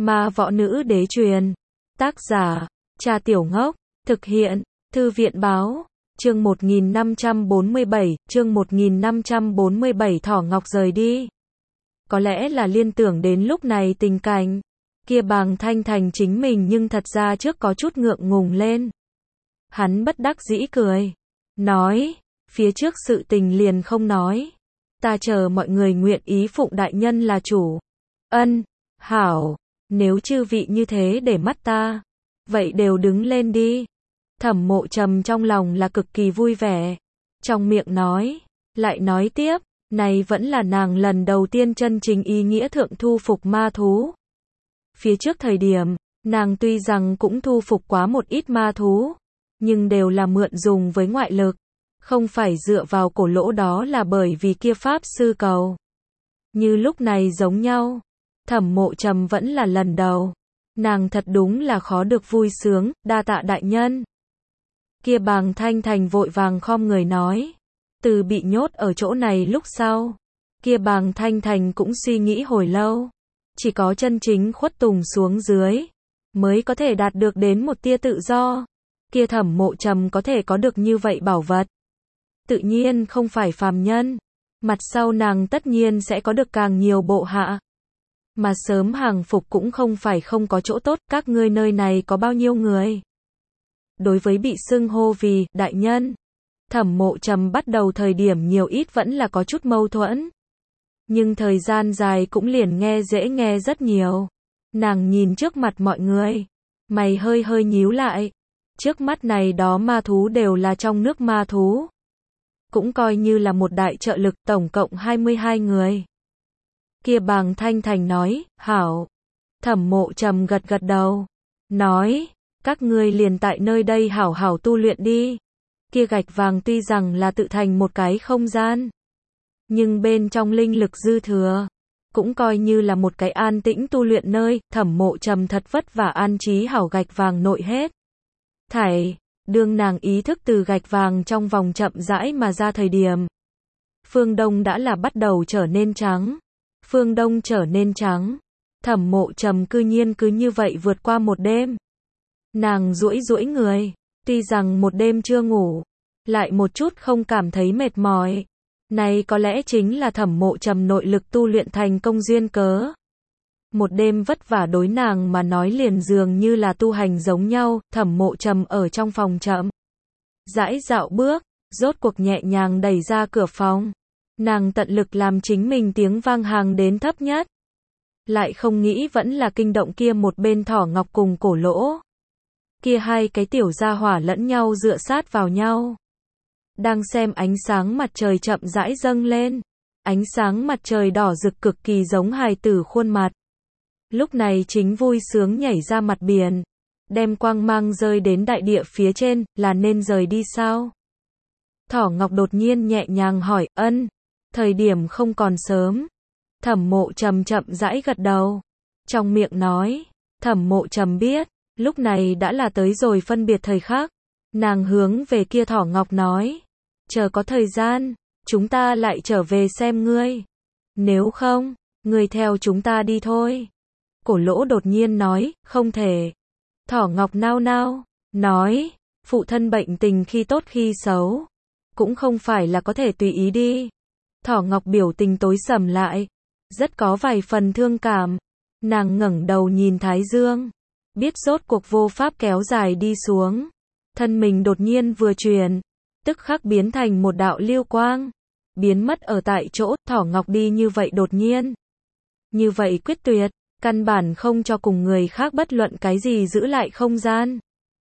Ma võ nữ đế truyền. Tác giả, Trà Tiểu Ngốc. Thực hiện, Thư viện báo. Chương 1547, Thỏ Ngọc rời đi. Có lẽ là liên tưởng đến lúc này tình cảnh kia Bàng Thanh Thành chính mình, nhưng thật ra trước có chút ngượng ngùng lên. Hắn bất đắc dĩ cười, nói, phía trước sự tình liền không nói. Ta chờ mọi người nguyện ý phụng đại nhân là chủ. Ân, hảo, nếu chư vị như thế để mắt ta, vậy đều đứng lên đi. Thẩm Mộ Trầm trong lòng là cực kỳ vui vẻ, trong miệng nói, lại nói tiếp, này vẫn là nàng lần đầu tiên chân chính ý nghĩa thượng thu phục ma thú. Phía trước thời điểm, nàng tuy rằng cũng thu phục quá một ít ma thú, nhưng đều là mượn dùng với ngoại lực, không phải dựa vào cổ lỗ, đó là bởi vì kia pháp sư cầu. Như lúc này giống nhau, Thẩm Mộ Trầm vẫn là lần đầu, nàng thật đúng là khó được vui sướng, đa tạ đại nhân. Kia Bàng Thanh Thành vội vàng khom người nói, từ bị nhốt ở chỗ này lúc sau, kia Bàng Thanh Thành cũng suy nghĩ hồi lâu, chỉ có chân chính khuất tùng xuống dưới, mới có thể đạt được đến một tia tự do. Kia Thẩm Mộ Trầm có thể có được như vậy bảo vật, tự nhiên không phải phàm nhân, mặt sau nàng tất nhiên sẽ có được càng nhiều bộ hạ. Mà sớm hàng phục cũng không phải không có chỗ tốt, các ngươi nơi này có bao nhiêu người? Đối với bị xưng hô vì đại nhân, Thẩm Mộ Trầm bắt đầu thời điểm nhiều ít vẫn là có chút mâu thuẫn. Nhưng thời gian dài cũng liền nghe dễ nghe rất nhiều. Nàng nhìn trước mặt mọi người, mày hơi hơi nhíu lại. Trước mắt này đó ma thú đều là trong nước ma thú. Cũng coi như là một đại trợ lực, tổng cộng 22 người. Kia Bàng Thanh Thành nói, hảo. Thẩm Mộ Trầm gật gật đầu, nói, các ngươi liền tại nơi đây hảo hảo tu luyện đi. Kia gạch vàng tuy rằng là tự thành một cái không gian, nhưng bên trong linh lực dư thừa, cũng coi như là một cái an tĩnh tu luyện nơi. Thẩm Mộ Trầm thật vất vả an trí hảo gạch vàng nội hết thảy, đương nàng ý thức từ gạch vàng trong vòng chậm rãi mà ra thời điểm, phương đông đã là bắt đầu trở nên trắng. Phương đông trở nên trắng, Thẩm Mộ Trầm cư nhiên cứ như vậy vượt qua một đêm. Nàng duỗi duỗi người, tuy rằng một đêm chưa ngủ, lại một chút không cảm thấy mệt mỏi. Này có lẽ chính là Thẩm Mộ Trầm nội lực tu luyện thành công duyên cớ. Một đêm vất vả đối nàng mà nói liền dường như là tu hành giống nhau. Thẩm Mộ Trầm ở trong phòng chậm rãi dạo bước, rốt cuộc nhẹ nhàng đẩy ra cửa phòng. Nàng tận lực làm chính mình tiếng vang hàng đến thấp nhất. Lại không nghĩ vẫn là kinh động kia một bên Thỏ Ngọc cùng Cổ Lỗ. Kia hai cái tiểu gia hỏa lẫn nhau dựa sát vào nhau, đang xem ánh sáng mặt trời chậm rãi dâng lên. Ánh sáng mặt trời đỏ rực cực kỳ giống hài tử khuôn mặt. Lúc này chính vui sướng nhảy ra mặt biển, đem quang mang rơi đến đại địa phía trên, là nên rời đi sao? Thỏ Ngọc đột nhiên nhẹ nhàng hỏi, ân, thời điểm không còn sớm. Thẩm Mộ Trầm chậm rãi gật đầu, trong miệng nói, Thẩm Mộ Trầm biết, lúc này đã là tới rồi phân biệt thời khắc. Nàng hướng về kia Thỏ Ngọc nói, chờ có thời gian, chúng ta lại trở về xem ngươi. Nếu không, ngươi theo chúng ta đi thôi. Cổ Lỗ đột nhiên nói, không thể. Thỏ Ngọc nao nao, nói, phụ thân bệnh tình khi tốt khi xấu, cũng không phải là có thể tùy ý đi. Thỏ Ngọc biểu tình tối sầm lại, rất có vài phần thương cảm. Nàng ngẩng đầu nhìn Thái Dương, biết rốt cuộc vô pháp kéo dài đi xuống. Thân mình đột nhiên vừa chuyển, tức khắc biến thành một đạo lưu quang, biến mất ở tại chỗ. Thỏ Ngọc đi như vậy đột nhiên, như vậy quyết tuyệt, căn bản không cho cùng người khác bất luận cái gì giữ lại không gian.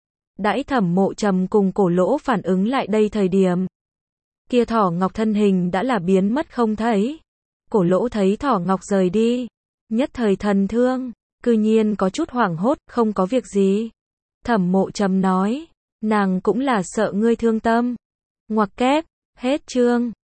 Đãi Thẩm Mộ Trầm cùng Cổ Lỗ phản ứng lại đây thời điểm, kia Thỏ Ngọc thân hình đã là biến mất không thấy. Cổ Lỗ thấy Thỏ Ngọc rời đi, nhất thời thần thương, cư nhiên có chút hoảng hốt, không có việc gì. Thẩm Mộ Trầm nói, nàng cũng là sợ ngươi thương tâm. Ngoặc kép, hết chương.